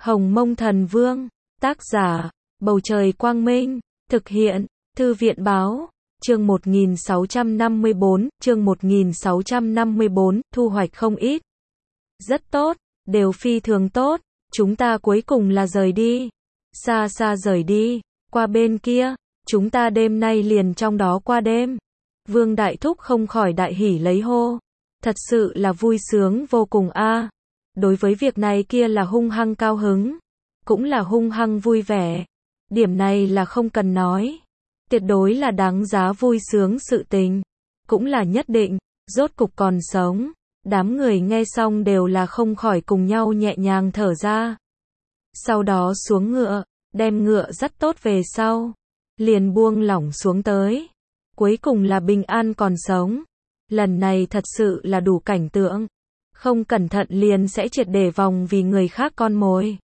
Hồng Mông Thần Vương, tác giả, Bầu Trời Quang Minh, thực hiện, Thư viện Báo, chương 1654, thu hoạch không ít. Rất tốt, đều phi thường tốt, chúng ta cuối cùng là rời đi. Xa xa rời đi, qua bên kia, chúng ta đêm nay liền trong đó qua đêm. Vương Đại Thúc không khỏi đại hỉ lấy hô. Thật sự là vui sướng vô cùng a. Đối với việc này kia là hung hăng cao hứng, cũng là hung hăng vui vẻ. Điểm này là không cần nói. Tuyệt đối là đáng giá vui sướng sự tình. Cũng là nhất định, rốt cục còn sống. Đám người nghe xong đều là không khỏi cùng nhau nhẹ nhàng thở ra. Sau đó xuống ngựa, đem ngựa dắt tốt về sau. Liền buông lỏng xuống tới. Cuối cùng là bình an còn sống. Lần này thật sự là đủ cảnh tượng. Không cẩn thận liền sẽ triệt để vòng vì người khác con mồi.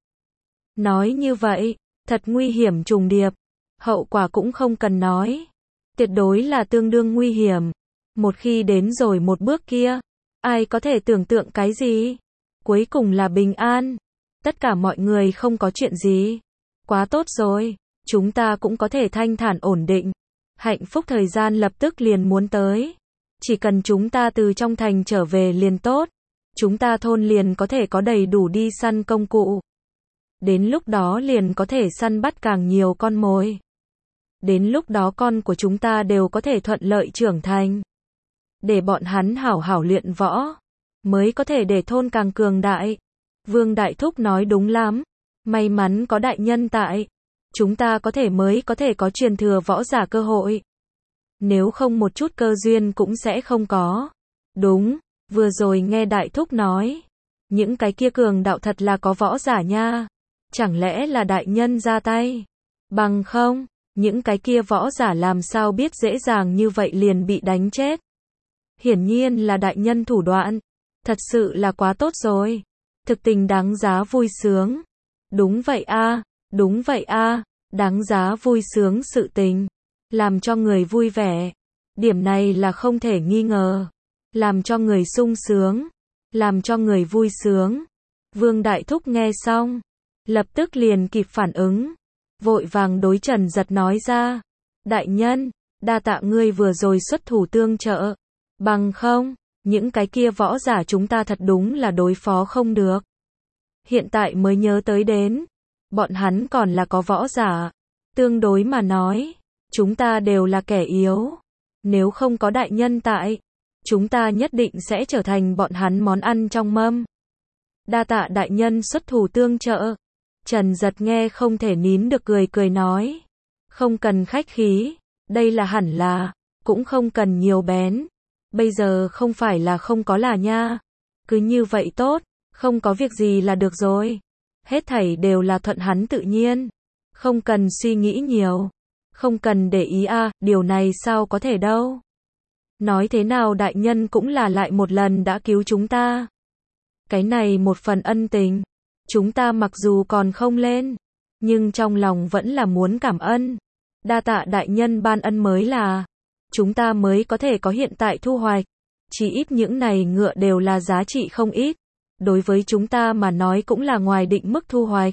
Nói như vậy, thật nguy hiểm trùng điệp. Hậu quả cũng không cần nói. Tuyệt đối là tương đương nguy hiểm. Một khi đến rồi một bước kia, ai có thể tưởng tượng cái gì? Cuối cùng là bình an. Tất cả mọi người không có chuyện gì. Quá tốt rồi, chúng ta cũng có thể thanh thản ổn định. Hạnh phúc thời gian lập tức liền muốn tới. Chỉ cần chúng ta từ trong thành trở về liền tốt. Chúng ta thôn liền có thể có đầy đủ đi săn công cụ. Đến lúc đó liền có thể săn bắt càng nhiều con mồi. Đến lúc đó con của chúng ta đều có thể thuận lợi trưởng thành. Để bọn hắn hảo hảo luyện võ. Mới có thể để thôn càng cường đại. Vương Đại Thúc nói đúng lắm. May mắn có đại nhân tại. Chúng ta mới có thể có truyền thừa võ giả cơ hội. Nếu không một chút cơ duyên cũng sẽ không có. Đúng, vừa rồi nghe Đại Thúc nói. Những cái kia cường đạo thật là có võ giả nha. Chẳng lẽ là đại nhân ra tay? Bằng không, những cái kia võ giả làm sao biết dễ dàng như vậy liền bị đánh chết? Hiển nhiên là đại nhân thủ đoạn. Thật sự là quá tốt rồi. Thực tình đáng giá vui sướng. Đúng vậy a, đúng vậy a, đáng giá vui sướng sự tình. Làm cho người vui vẻ. Điểm này là không thể nghi ngờ. Làm cho người sung sướng. Làm cho người vui sướng. Vương Đại Thúc nghe xong. Lập tức liền kịp phản ứng. Vội vàng đối Trần Giật nói ra. Đại nhân, đa tạ ngươi vừa rồi xuất thủ tương trợ. Bằng không, những cái kia võ giả chúng ta thật đúng là đối phó không được. Hiện tại mới nhớ tới đến. Bọn hắn còn là có võ giả. Tương đối mà nói. Chúng ta đều là kẻ yếu. Nếu không có đại nhân tại, chúng ta nhất định sẽ trở thành bọn hắn món ăn trong mâm. Đa tạ đại nhân xuất thủ tương trợ. Trần Giật nghe không thể nín được cười nói. Không cần khách khí, đây là hẳn là, cũng không cần nhiều bén. Bây giờ không phải là không có là nha. Cứ như vậy tốt, không có việc gì là được rồi. Hết thảy đều là thuận hắn tự nhiên. Không cần suy nghĩ nhiều. Không cần để ý điều này sao có thể đâu. Nói thế nào đại nhân cũng là lại một lần đã cứu chúng ta. Cái này một phần ân tình. Chúng ta mặc dù còn không lên, nhưng trong lòng vẫn là muốn cảm ơn. Đa tạ đại nhân ban ân mới là, chúng ta mới có thể có hiện tại thu hoạch. Chỉ ít những này ngựa đều là giá trị không ít. Đối với chúng ta mà nói cũng là ngoài định mức thu hoạch.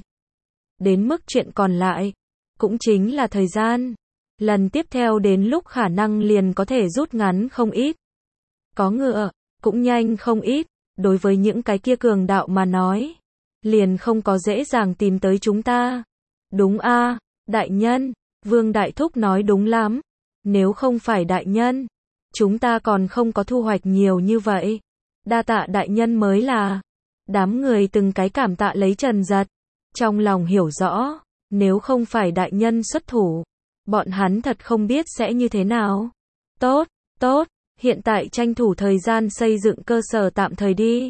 Đến mức chuyện còn lại, cũng chính là thời gian. Lần tiếp theo đến lúc khả năng liền có thể rút ngắn không ít. Có ngựa, cũng nhanh không ít. Đối với những cái kia cường đạo mà nói, liền không có dễ dàng tìm tới chúng ta. Đúng a, đại nhân, Vương Đại Thúc nói đúng lắm. Nếu không phải đại nhân, chúng ta còn không có thu hoạch nhiều như vậy. Đa tạ đại nhân mới là. Đám người từng cái cảm tạ lấy Trần Giật. Trong lòng hiểu rõ, nếu không phải đại nhân xuất thủ, bọn hắn thật không biết sẽ như thế nào. Tốt, tốt, hiện tại tranh thủ thời gian xây dựng cơ sở tạm thời đi.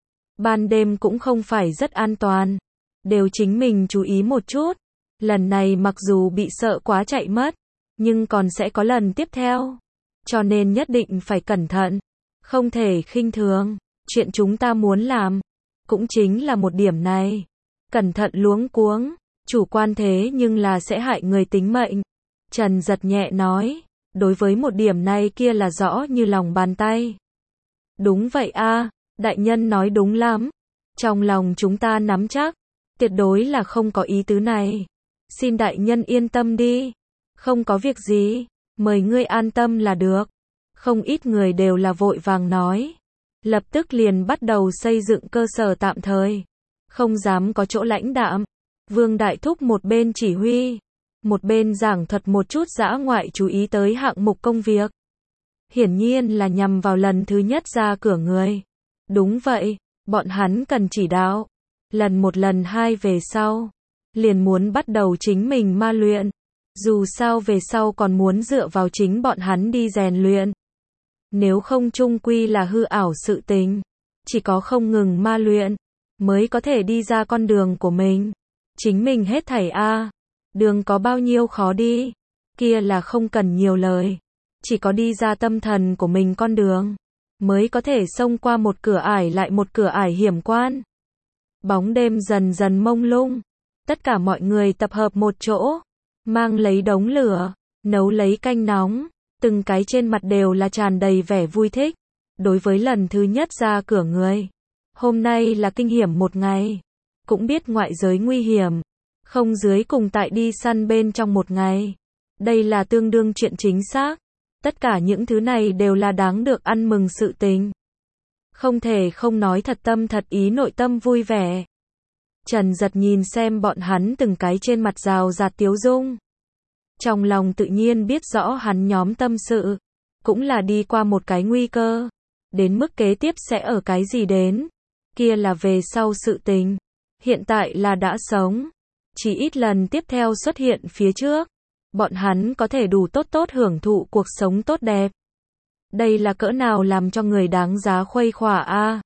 Ban đêm cũng không phải rất an toàn. Đều chính mình chú ý một chút. Lần này mặc dù bị sợ quá chạy mất, nhưng còn sẽ có lần tiếp theo. Cho nên nhất định phải cẩn thận. Không thể khinh thường. Chuyện chúng ta muốn làm, cũng chính là một điểm này. Cẩn thận luống cuống. Chủ quan thế nhưng là sẽ hại người tính mệnh. Trần Giật nhẹ nói. Đối với một điểm này kia là rõ như lòng bàn tay. Đúng vậy a, đại nhân nói đúng lắm. Trong lòng chúng ta nắm chắc. Tuyệt đối là không có ý tứ này. Xin đại nhân yên tâm đi. Không có việc gì, mời ngươi an tâm là được. Không ít người đều là vội vàng nói. Lập tức liền bắt đầu xây dựng cơ sở tạm thời. Không dám có chỗ lãnh đạm. Vương Đại Thúc một bên chỉ huy, một bên giảng thuật một chút dã ngoại chú ý tới hạng mục công việc. Hiển nhiên là nhằm vào lần thứ nhất ra cửa người. Đúng vậy, bọn hắn cần chỉ đạo. Lần một lần hai về sau, liền muốn bắt đầu chính mình ma luyện. Dù sao về sau còn muốn dựa vào chính bọn hắn đi rèn luyện. Nếu không chung quy là hư ảo sự tình. Chỉ có không ngừng ma luyện, mới có thể đi ra con đường của mình. Chính mình hết thảy đường có bao nhiêu khó đi, kia là không cần nhiều lời. Chỉ có đi ra tâm thần của mình con đường, mới có thể xông qua một cửa ải lại một cửa ải hiểm quan. Bóng đêm dần dần mông lung. Tất cả mọi người tập hợp một chỗ, mang lấy đống lửa, nấu lấy canh nóng. Từng cái trên mặt đều là tràn đầy vẻ vui thích. Đối với lần thứ nhất ra cửa người, hôm nay là kinh hiểm một ngày. Cũng biết ngoại giới nguy hiểm, không dưới cùng tại đi săn bên trong một ngày. Đây là tương đương chuyện chính xác. Tất cả những thứ này đều là đáng được ăn mừng sự tình. Không thể không nói thật tâm thật ý, nội tâm vui vẻ. Trần Giật nhìn xem bọn hắn từng cái trên mặt rào rạt tiếu dung. Trong lòng tự nhiên biết rõ hắn nhóm tâm sự, cũng là đi qua một cái nguy cơ. Đến mức kế tiếp sẽ ở cái gì đến, kia là về sau sự tình. Hiện tại là đã sống, chỉ ít lần tiếp theo xuất hiện phía trước, bọn hắn có thể đủ tốt tốt hưởng thụ cuộc sống tốt đẹp. Đây là cỡ nào làm cho người đáng giá khuây khỏa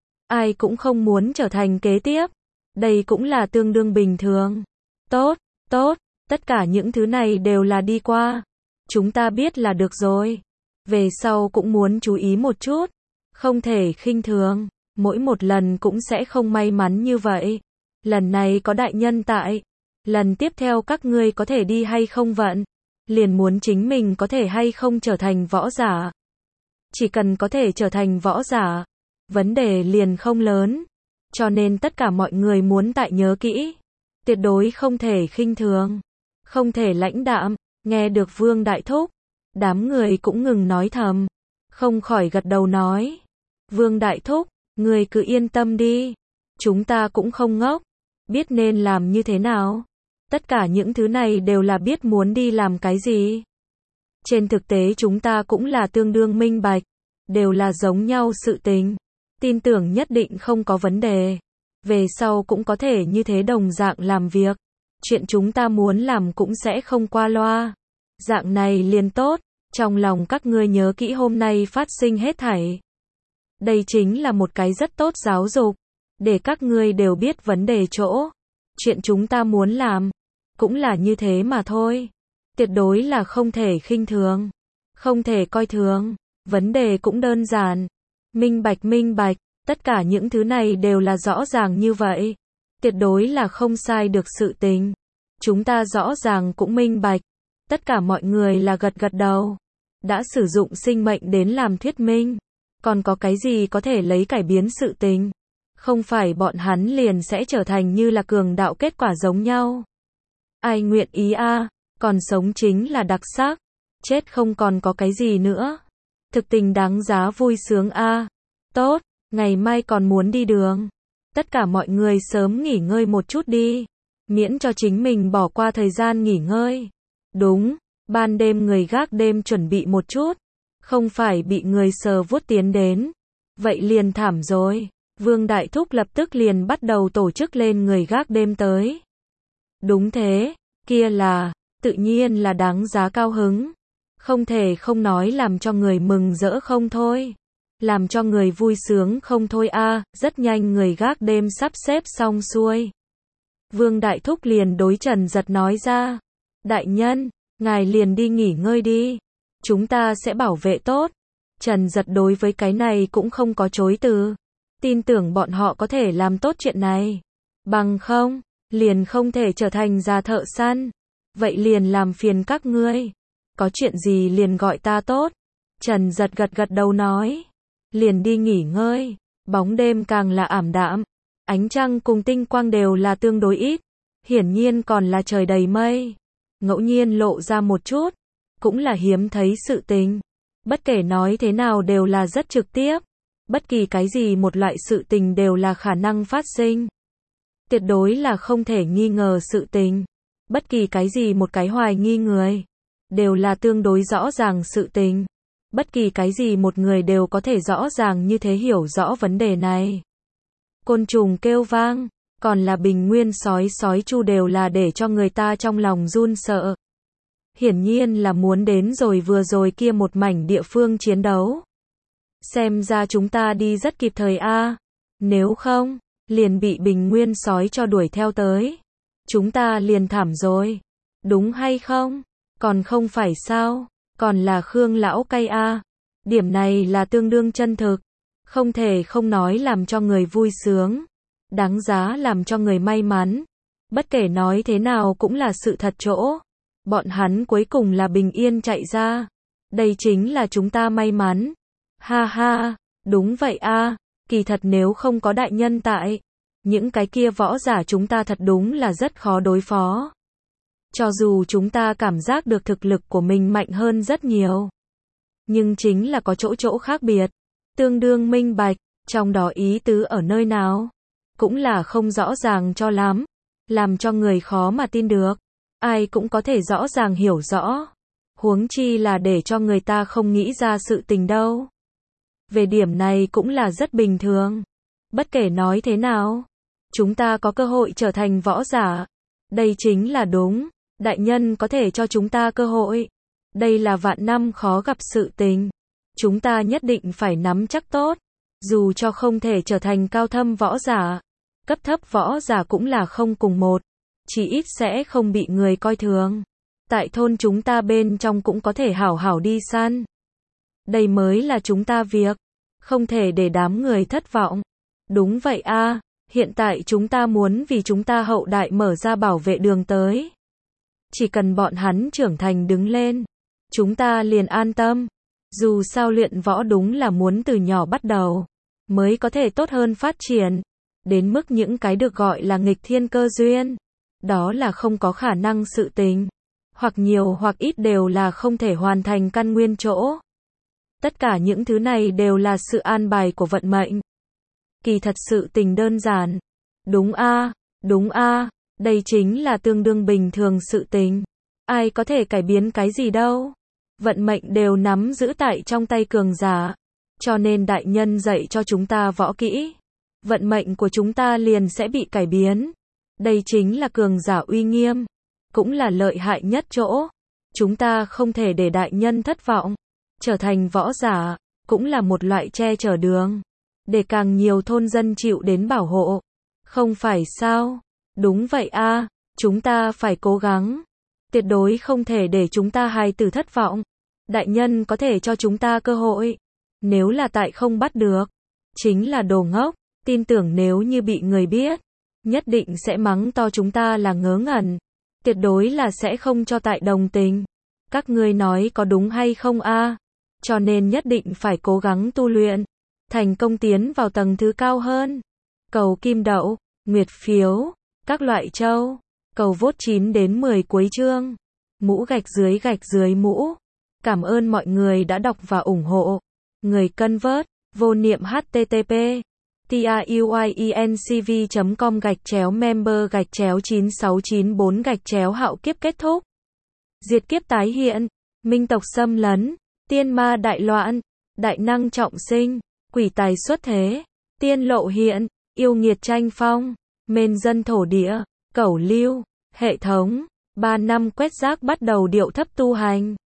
Ai cũng không muốn trở thành kế tiếp. Đây cũng là tương đương bình thường. Tốt, tốt, tất cả những thứ này đều là đi qua. Chúng ta biết là được rồi. Về sau cũng muốn chú ý một chút. Không thể khinh thường. Mỗi một lần cũng sẽ không may mắn như vậy. Lần này có đại nhân tại. Lần tiếp theo các ngươi có thể đi hay không vận. Liền muốn chính mình có thể hay không trở thành võ giả. Chỉ cần có thể trở thành võ giả, vấn đề liền không lớn. Cho nên tất cả mọi người muốn tại nhớ kỹ. Tuyệt đối không thể khinh thường. Không thể lãnh đạm. Nghe được Vương Đại Thúc, đám người cũng ngừng nói thầm. Không khỏi gật đầu nói. Vương Đại Thúc, người cứ yên tâm đi. Chúng ta cũng không ngốc. Biết nên làm như thế nào. Tất cả những thứ này đều là biết muốn đi làm cái gì. Trên thực tế chúng ta cũng là tương đương minh bạch. Đều là giống nhau sự tình. Tin tưởng nhất định không có vấn đề. Về sau cũng có thể như thế đồng dạng làm việc. Chuyện chúng ta muốn làm cũng sẽ không qua loa. Dạng này liền tốt. Trong lòng các ngươi nhớ kỹ hôm nay phát sinh hết thảy. Đây chính là một cái rất tốt giáo dục. Để các ngươi đều biết vấn đề chỗ. Chuyện chúng ta muốn làm cũng là như thế mà thôi. Tuyệt đối là không thể khinh thường. Không thể coi thường. Vấn đề cũng đơn giản. Minh bạch. Tất cả những thứ này đều là rõ ràng như vậy. Tuyệt đối là không sai được sự tình. Chúng ta rõ ràng cũng minh bạch. Tất cả mọi người là gật gật đầu. Đã sử dụng sinh mệnh đến làm thuyết minh. Còn có cái gì có thể lấy cải biến sự tình. Không phải bọn hắn liền sẽ trở thành như là cường đạo kết quả giống nhau. Ai nguyện ý còn sống chính là đặc sắc. Chết không còn có cái gì nữa. Thực tình đáng giá vui sướng Tốt, ngày mai còn muốn đi đường. Tất cả mọi người sớm nghỉ ngơi một chút đi. Miễn cho chính mình bỏ qua thời gian nghỉ ngơi. Đúng, ban đêm người gác đêm chuẩn bị một chút. Không phải bị người sờ vuốt tiến đến. Vậy liền thảm rồi. Vương Đại Thúc lập tức liền bắt đầu tổ chức lên người gác đêm tới. Đúng thế, kia là, tự nhiên là đáng giá cao hứng. Không thể không nói làm cho người mừng rỡ không thôi. Làm cho người vui sướng không thôi rất nhanh người gác đêm sắp xếp xong xuôi. Vương Đại Thúc liền đối Trần Giật nói ra. Đại nhân, ngài liền đi nghỉ ngơi đi. Chúng ta sẽ bảo vệ tốt. Trần Giật đối với cái này cũng không có chối từ. Tin tưởng bọn họ có thể làm tốt chuyện này. Bằng không, liền không thể trở thành gia thợ săn. Vậy liền làm phiền các ngươi. Có chuyện gì liền gọi ta tốt. Trần Giật gật gật đầu nói. Liền đi nghỉ ngơi. Bóng đêm càng là ảm đạm. Ánh trăng cùng tinh quang đều là tương đối ít, hiển nhiên còn là trời đầy mây. Ngẫu nhiên lộ ra một chút, cũng là hiếm thấy sự tình. Bất kể nói thế nào đều là rất trực tiếp. Bất kỳ cái gì một loại sự tình đều là khả năng phát sinh. Tuyệt đối là không thể nghi ngờ sự tình. Bất kỳ cái gì một cái hoài nghi người, đều là tương đối rõ ràng sự tình. Bất kỳ cái gì một người đều có thể rõ ràng như thế hiểu rõ vấn đề này. Côn trùng kêu vang, còn là bình nguyên sói chu đều là để cho người ta trong lòng run sợ. Hiển nhiên là muốn đến rồi vừa rồi kia một mảnh địa phương chiến đấu. Xem ra chúng ta đi rất kịp thời a. Nếu không, liền bị bình nguyên sói cho đuổi theo tới. Chúng ta liền thảm rồi. Đúng hay không? Còn không phải sao? Còn là Khương lão cay a. Điểm này là tương đương chân thực. Không thể không nói làm cho người vui sướng. Đáng giá làm cho người may mắn. Bất kể nói thế nào cũng là sự thật chỗ. Bọn hắn cuối cùng là bình yên chạy ra. Đây chính là chúng ta may mắn. Ha ha, đúng vậy a. Kỳ thật nếu không có đại nhân tại, những cái kia võ giả chúng ta thật đúng là rất khó đối phó. Cho dù chúng ta cảm giác được thực lực của mình mạnh hơn rất nhiều, nhưng chính là có chỗ khác biệt, tương đương minh bạch, trong đó ý tứ ở nơi nào, cũng là không rõ ràng cho lắm, làm cho người khó mà tin được, ai cũng có thể rõ ràng hiểu rõ, huống chi là để cho người ta không nghĩ ra sự tình đâu. Về điểm này cũng là rất bình thường. Bất kể nói thế nào, chúng ta có cơ hội trở thành võ giả. Đây chính là đúng, đại nhân có thể cho chúng ta cơ hội. Đây là vạn năm khó gặp sự tình. Chúng ta nhất định phải nắm chắc tốt. Dù cho không thể trở thành cao thâm võ giả, cấp thấp võ giả cũng là không cùng một. Chỉ ít sẽ không bị người coi thường. Tại thôn chúng ta bên trong cũng có thể hảo hảo đi săn. Đây mới là chúng ta việc. Không thể để đám người thất vọng. Đúng vậy a, hiện tại chúng ta muốn vì chúng ta hậu đại mở ra bảo vệ đường tới. Chỉ cần bọn hắn trưởng thành đứng lên, chúng ta liền an tâm. Dù sao luyện võ đúng là muốn từ nhỏ bắt đầu, mới có thể tốt hơn phát triển. Đến mức những cái được gọi là nghịch thiên cơ duyên, đó là không có khả năng sự tình. Hoặc nhiều hoặc ít đều là không thể hoàn thành căn nguyên chỗ. Tất cả những thứ này đều là sự an bài của vận mệnh. Kỳ thật sự tình đơn giản. Đúng a, đây chính là tương đương bình thường sự tình. Ai có thể cải biến cái gì đâu. Vận mệnh đều nắm giữ tại trong tay cường giả. Cho nên đại nhân dạy cho chúng ta võ kỹ. Vận mệnh của chúng ta liền sẽ bị cải biến. Đây chính là cường giả uy nghiêm. Cũng là lợi hại nhất chỗ. Chúng ta không thể để đại nhân thất vọng. Trở thành võ giả, cũng là một loại che chở đường. Để càng nhiều thôn dân chịu đến bảo hộ. Không phải sao? Đúng vậy a, chúng ta phải cố gắng. Tuyệt đối không thể để chúng ta hài tử thất vọng. Đại nhân có thể cho chúng ta cơ hội. Nếu là tại không bắt được, chính là đồ ngốc. Tin tưởng nếu như bị người biết, nhất định sẽ mắng to chúng ta là ngớ ngẩn. Tuyệt đối là sẽ không cho tại đồng tình. Các ngươi nói có đúng hay không a? Cho nên nhất định phải cố gắng tu luyện, thành công tiến vào tầng thứ cao hơn. Cầu kim đậu, nguyệt phiếu, các loại châu, cầu vote 9 đến 10 cuối chương. Mũ gạch dưới mũ. Cảm ơn mọi người đã đọc và ủng hộ. Người cân vớt, vô niệm http truyencv.com/member/9694/hạo kiếp kết thúc. Diệt kiếp tái hiện, minh tộc xâm lấn, tiên ma đại loạn, đại năng trọng sinh, quỷ tài xuất thế, tiên lộ hiện, yêu nghiệt tranh phong, mên dân thổ địa, cẩu lưu, hệ thống, 3 năm quét rác bắt đầu điệu thấp tu hành.